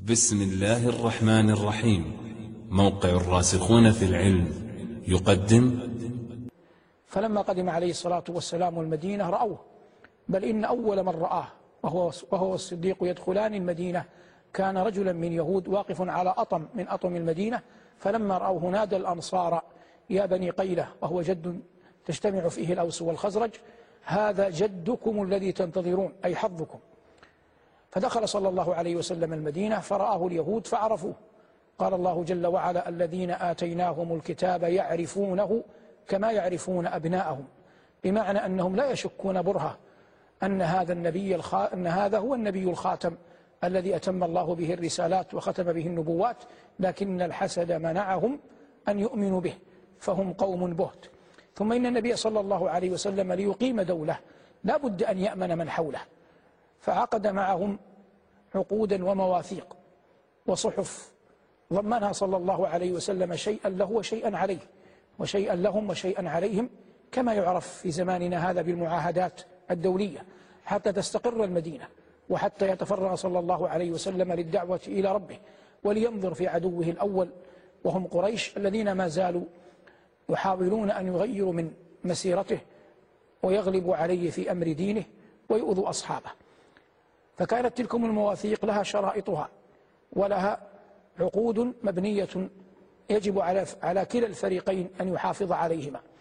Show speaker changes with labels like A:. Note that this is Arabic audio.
A: بسم الله الرحمن الرحيم. موقع الراسخون في العلم يقدم.
B: فلما قدم عليه الصلاة والسلام المدينة رأوه، بل إن أول من رآه وهو الصديق يدخلان المدينة كان رجلا من يهود واقف على أطم من أطم المدينة، فلما رأوه نادى الأنصار يا بني قيلة، وهو جد تجتمع فيه الأوس والخزرج، هذا جدكم الذي تنتظرون، أي حظكم. فدخل صلى الله عليه وسلم المدينة فرآه اليهود فعرفوه. قال الله جل وعلا: الذين آتيناهم الكتاب يعرفونه كما يعرفون أبناءهم، بمعنى أنهم لا يشكون برهة أن هذا هو النبي الخاتم الذي أتم الله به الرسالات وختم به النبوات، لكن الحسد منعهم أن يؤمنوا به، فهم قوم بهت. ثم إن النبي صلى الله عليه وسلم ليقيم دولة لا بد أن يأمن من حوله، فعقد معهم عقودا ومواثيق وصحف ضمنها صلى الله عليه وسلم شيئا له وشيئا عليه، وشيئا لهم وشيئا عليهم، كما يعرف في زماننا هذا بالمعاهدات الدولية، حتى تستقر المدينة وحتى يتفرغ صلى الله عليه وسلم للدعوة إلى ربه ولينظر في عدوه الأول وهم قريش، الذين ما زالوا يحاولون أن يغيروا من مسيرته ويغلبوا عليه في أمر دينه ويؤذوا أصحابه. فكانت تلكم المواثيق لها شرائطها ولها عقود مبنية يجب على كلا الفريقين أن يحافظ عليهما.